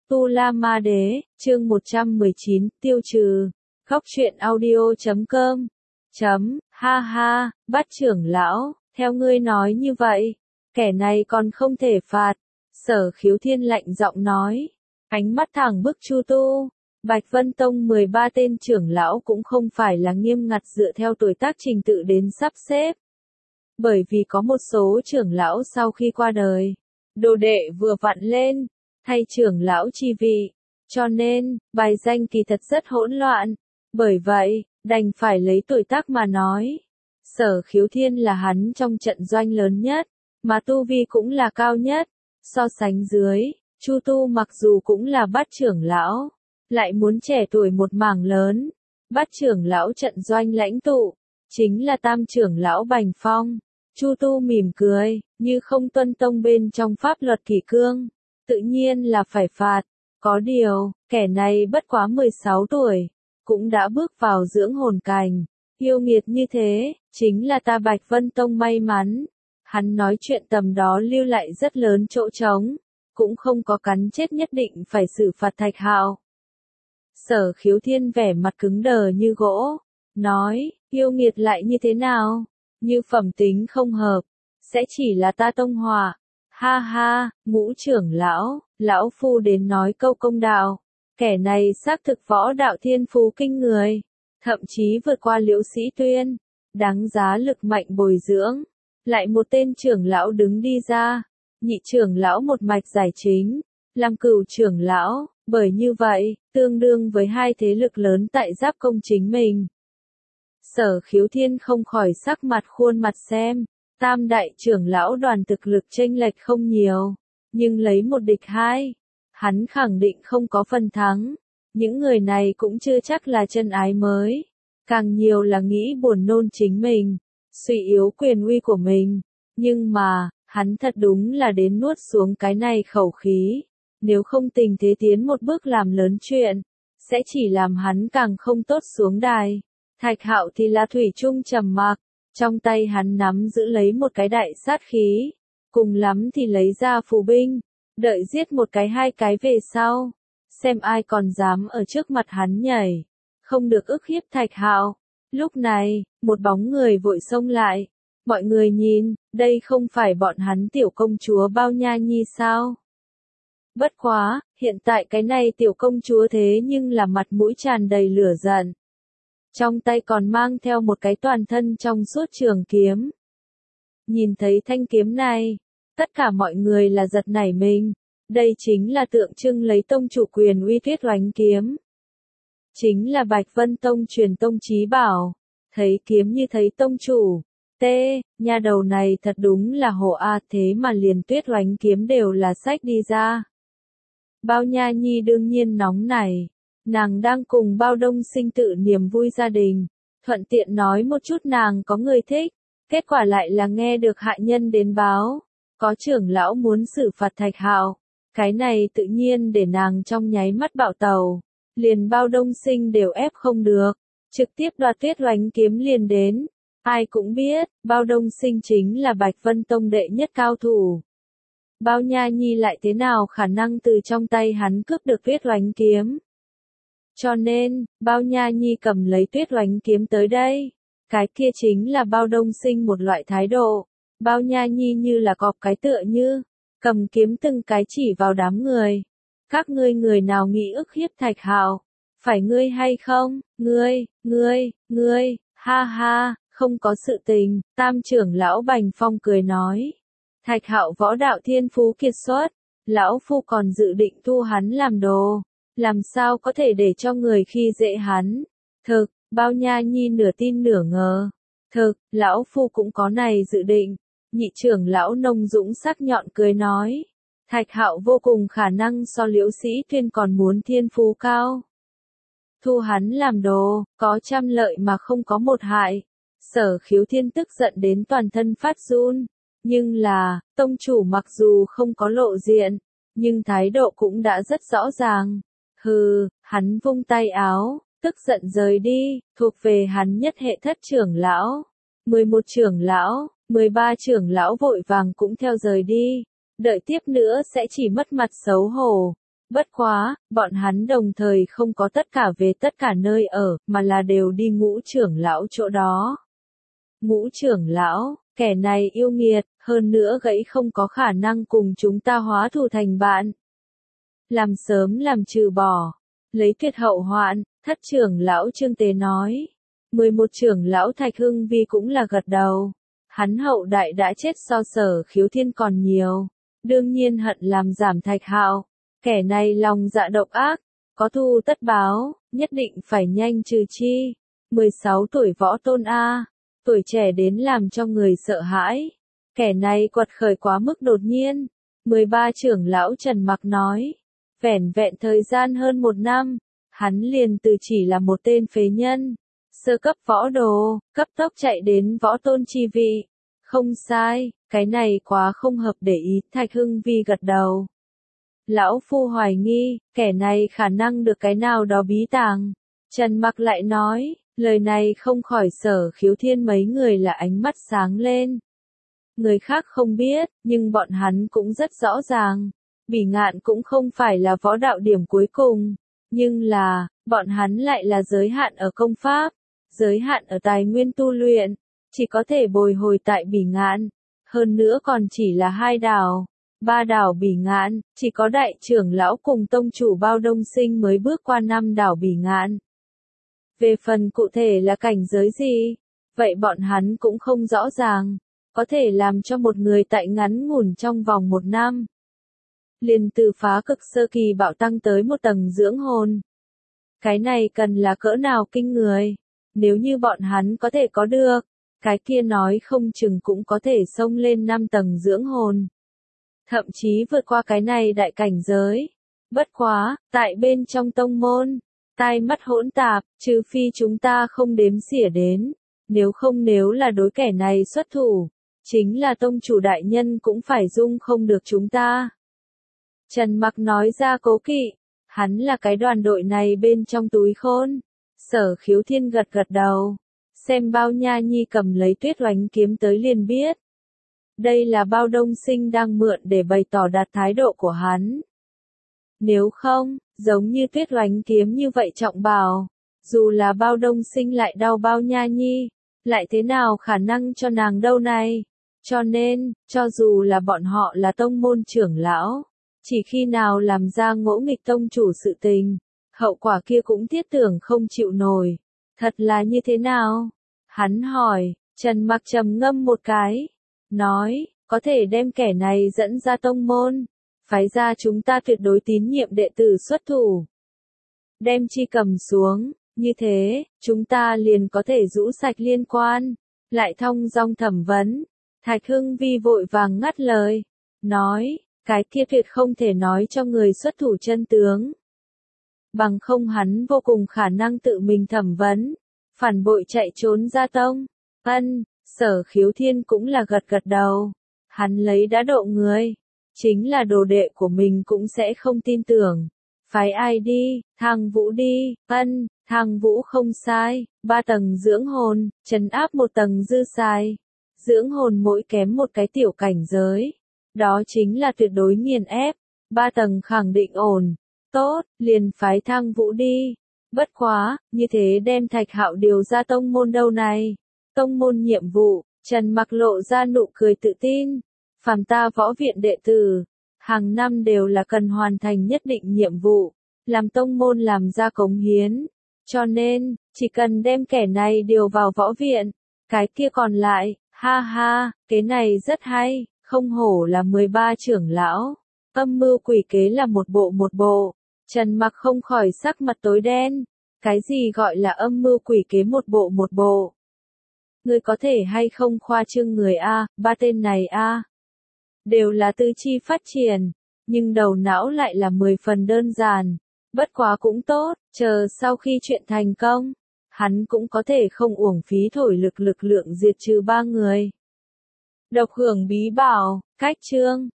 Tu La Ma Đế, chương 119, tiêu trừ. Góc truyện audio.com. Ha ha, Bát trưởng lão, theo ngươi nói như vậy, kẻ này còn không thể phạt. Sở Khiếu Thiên lạnh giọng nói, ánh mắt thẳng bức Chu Tu. Bạch Vân Tông 13 tên trưởng lão cũng không phải là nghiêm ngặt dựa theo tuổi tác trình tự đến sắp xếp. Bởi vì có một số trưởng lão sau khi qua đời, đồ đệ vừa vặn lên, thay trưởng lão chi vị, cho nên, bài danh kỳ thật rất hỗn loạn. Bởi vậy, đành phải lấy tuổi tác mà nói. Sở Khiếu Thiên là hắn trong trận doanh lớn nhất, mà tu vi cũng là cao nhất. So sánh dưới, Chu Tu mặc dù cũng là bát trưởng lão, lại muốn trẻ tuổi một mảng lớn. Bát trưởng lão trận doanh lãnh tụ, chính là tam trưởng lão Bành Phong. Chu Tu mỉm cười, như không tuân tông bên trong pháp luật kỷ cương, tự nhiên là phải phạt. Có điều, kẻ này bất quá 16 tuổi, cũng đã bước vào dưỡng hồn cảnh. Yêu nghiệt như thế, chính là ta Bạch Vân Tông may mắn. Hắn nói chuyện tầm đó lưu lại rất lớn chỗ trống, cũng không có cắn chết nhất định phải xử phạt Thạch Hạo. Sở Khiếu Thiên vẻ mặt cứng đờ như gỗ, nói, yêu nghiệt lại như thế nào? Như phẩm tính không hợp, sẽ chỉ là ta tông họa. Ha ha, Ngũ trưởng lão, lão phu đến nói câu công đạo. Kẻ này xác thực võ đạo thiên phú kinh người, thậm chí vượt qua Liễu Sĩ Tuyên, đáng giá lực mạnh bồi dưỡng. Lại một tên trưởng lão đứng đi ra, nhị trưởng lão một mạch giải chính, làm cửu trưởng lão, bởi như vậy, tương đương với hai thế lực lớn tại Giáp Công chính mình. Sở Khiếu Thiên không khỏi sắc mặt khuôn mặt xem, tam đại trưởng lão đoàn thực lực chênh lệch không nhiều, nhưng lấy một địch hai, hắn khẳng định không có phần thắng. Những người này cũng chưa chắc là chân ái mới, càng nhiều là nghĩ buồn nôn chính mình, suy yếu quyền uy của mình. Nhưng mà, hắn thật đúng là đến nuốt xuống cái này khẩu khí, nếu không tình thế tiến một bước làm lớn chuyện, sẽ chỉ làm hắn càng không tốt xuống đài. Thạch Hạo thì là thủy chung trầm mặc, trong tay hắn nắm giữ lấy một cái đại sát khí, cùng lắm thì lấy ra phù binh, đợi giết một cái hai cái về sau, xem ai còn dám ở trước mặt hắn nhảy, không được ức hiếp Thạch Hạo. Lúc này, một bóng người vội xông lại, mọi người nhìn, đây không phải bọn hắn tiểu công chúa Bao Nha Nhi sao? Bất quá, hiện tại cái này tiểu công chúa thế nhưng là mặt mũi tràn đầy lửa giận. Trong tay còn mang theo một cái toàn thân trong suốt trường kiếm. Nhìn thấy thanh kiếm này, tất cả mọi người là giật nảy mình. Đây chính là tượng trưng lấy tông chủ quyền uy Tuyết Oánh kiếm. Chính là Bạch Vân Tông truyền tông chí bảo. Thấy kiếm như thấy tông chủ. Nha đầu này thật đúng là hồ a, thế mà liền Tuyết Oánh kiếm đều là sách đi ra. Bao Nha Nhi đương nhiên nóng nảy. Nàng đang cùng Bao Đông Sinh tự niềm vui gia đình, thuận tiện nói một chút nàng có người thích, kết quả lại là nghe được hạ nhân đến báo, có trưởng lão muốn xử phạt Thạch Hạo. Cái này tự nhiên để nàng trong nháy mắt bạo tàu, liền Bao Đông Sinh đều ép không được, trực tiếp đoạt Tuyết Oánh kiếm liền đến. Ai cũng biết, Bao Đông Sinh chính là Bạch Vân Tông đệ nhất cao thủ. Bao Nha Nhi lại thế nào khả năng từ trong tay hắn cướp được Tuyết Oánh kiếm? Cho nên, Bao Nha Nhi cầm lấy Tuyết Oánh kiếm tới đây. Cái kia chính là Bao Đông Sinh một loại thái độ. Bao Nha Nhi như là cọp cái tựa như, cầm kiếm từng cái chỉ vào đám người. Các ngươi người nào nghĩ ức hiếp Thạch Hạo? Phải ngươi hay không? Ngươi, ha ha, không có sự tình. Tam trưởng lão Bành Phong cười nói. Thạch Hạo võ đạo thiên phú kiệt xuất, lão phu còn dự định thu hắn làm đồ. Làm sao có thể để cho người khi dễ hắn? Thực, Bao Nha Nhi nửa tin nửa ngờ. Thực, lão phu cũng có này dự định. Nhị trưởng lão Nông Dũng sắc nhọn cười nói. Thạch Hạo vô cùng khả năng so Liễu Sĩ Tuyên còn muốn thiên phú cao. Thu hắn làm đồ, có trăm lợi mà không có một hại. Sở Khiếu Thiên tức giận đến toàn thân phát run. Nhưng là, tông chủ mặc dù không có lộ diện, nhưng thái độ cũng đã rất rõ ràng. Hừ, hắn vung tay áo, tức giận rời đi, thuộc về hắn nhất hệ thất trưởng lão. 11 trưởng lão, 13 trưởng lão vội vàng cũng theo rời đi. Đợi tiếp nữa sẽ chỉ mất mặt xấu hổ. Bất quá, bọn hắn đồng thời không có tất cả về tất cả nơi ở, mà là đều đi Ngũ trưởng lão chỗ đó. Ngũ trưởng lão, kẻ này yêu nghiệt, hơn nữa gãy không có khả năng cùng chúng ta hóa thù thành bạn. Làm sớm làm trừ bỏ, lấy tuyệt hậu hoạn, thất trưởng lão Trương Tế nói. 11 trưởng lão Thạch Hưng Vi cũng là gật đầu. Hắn hậu đại đã chết so Sở Khiếu Thiên còn nhiều. Đương nhiên hận làm giảm Thạch Hạo. Kẻ này lòng dạ độc ác, có thù tất báo, nhất định phải nhanh trừ chi. 16 tuổi võ tôn A, tuổi trẻ đến làm cho người sợ hãi. Kẻ này quật khởi quá mức đột nhiên. 13 trưởng lão Trần Mặc nói. Vẻn vẹn thời gian hơn 1 năm, hắn liền từ chỉ là một tên phế nhân, sơ cấp võ đồ, cấp tốc chạy đến võ tôn chi vị. Không sai, cái này quá không hợp để ý, Thạch Hưng Vi gật đầu. Lão Phu hoài nghi, kẻ này khả năng được cái nào đó bí tàng. Trần Mặc lại nói, lời này không khỏi Sở Khiếu Thiên mấy người là ánh mắt sáng lên. Người khác không biết, nhưng bọn hắn cũng rất rõ ràng. Bỉ Ngạn cũng không phải là võ đạo điểm cuối cùng, nhưng là, bọn hắn lại là giới hạn ở công pháp, giới hạn ở tài nguyên tu luyện, chỉ có thể bồi hồi tại Bỉ Ngạn, hơn nữa còn chỉ là 2 đảo, 3 đảo Bỉ Ngạn, chỉ có đại trưởng lão cùng tông chủ Bao Đông Sinh mới bước qua 5 đảo Bỉ Ngạn. Về phần cụ thể là cảnh giới gì, vậy bọn hắn cũng không rõ ràng, có thể làm cho một người tại ngắn ngủn trong vòng 1 năm. Liền từ phá cực sơ kỳ bạo tăng tới một tầng dưỡng hồn. Cái này cần là cỡ nào kinh người. Nếu như bọn hắn có thể có được, cái kia nói không chừng cũng có thể xông lên 5 tầng dưỡng hồn. Thậm chí vượt qua cái này đại cảnh giới. Bất quá, tại bên trong tông môn, tai mắt hỗn tạp, trừ phi chúng ta không đếm xỉa đến. Nếu không nếu là đối kẻ này xuất thủ, chính là tông chủ đại nhân cũng phải dung không được chúng ta. Trần Mặc nói ra cố kỵ, hắn là cái đoàn đội này bên trong túi khôn. Sở Khiếu Thiên gật gật đầu, xem Bao Nha Nhi cầm lấy Tuyết Oánh kiếm tới liền biết. Đây là Bao Đông Sinh đang mượn để bày tỏ đạt thái độ của hắn. Nếu không, giống như Tuyết Oánh kiếm như vậy trọng bảo, dù là Bao Đông Sinh lại đau Bao Nha Nhi, lại thế nào khả năng cho nàng đâu này. Cho nên, cho dù là bọn họ là tông môn trưởng lão, chỉ khi nào làm ra ngỗ nghịch tông chủ sự tình, hậu quả kia cũng thiết tưởng không chịu nổi. Thật là như thế nào? Hắn hỏi, Trần Mặc trầm ngâm một cái, nói, có thể đem kẻ này dẫn ra tông môn, phái ra chúng ta tuyệt đối tín nhiệm đệ tử xuất thủ. Đem chi cầm xuống, như thế, chúng ta liền có thể rũ sạch liên quan, lại thong dong thẩm vấn. Thạch Hưng Vi vội vàng ngắt lời, nói, cái kia tuyệt không thể nói cho người xuất thủ chân tướng. Bằng không hắn vô cùng khả năng tự mình thẩm vấn, phản bội chạy trốn ra tông. Sở Khiếu Thiên cũng là gật gật đầu. Hắn lấy đã độ người, chính là đồ đệ của mình cũng sẽ không tin tưởng. Phái ai đi, Thang Vũ đi. Thang Vũ không sai, 3 tầng dưỡng hồn, trấn áp 1 tầng dư sai. Dưỡng hồn mỗi kém một cái tiểu cảnh giới. Đó chính là tuyệt đối nghiền ép. 3 tầng khẳng định ổn. Tốt, liền phái Thang Vũ đi. Bất quá, như thế đem Thạch Hạo điều ra tông môn đâu này. Tông môn nhiệm vụ, Trần Mặc lộ ra nụ cười tự tin. Phàm ta võ viện đệ tử, hàng năm đều là cần hoàn thành nhất định nhiệm vụ, làm tông môn làm ra cống hiến. Cho nên, chỉ cần đem kẻ này điều vào võ viện, cái kia còn lại, ha ha, cái này rất hay, không hổ là 13 trưởng lão. Âm mưu quỷ kế là một bộ. Trần Mặc không khỏi sắc mặt tối đen. Cái gì gọi là âm mưu quỷ kế một bộ? Ngươi có thể hay không khoa trương người A, 3 tên này A. Đều là tư chi phát triển, nhưng đầu não lại là 10 phần đơn giản. Bất quá cũng tốt, chờ sau khi chuyện thành công, hắn cũng có thể không uổng phí thổi lực lượng diệt trừ 3 người. Độc hưởng bí bảo, cách chương.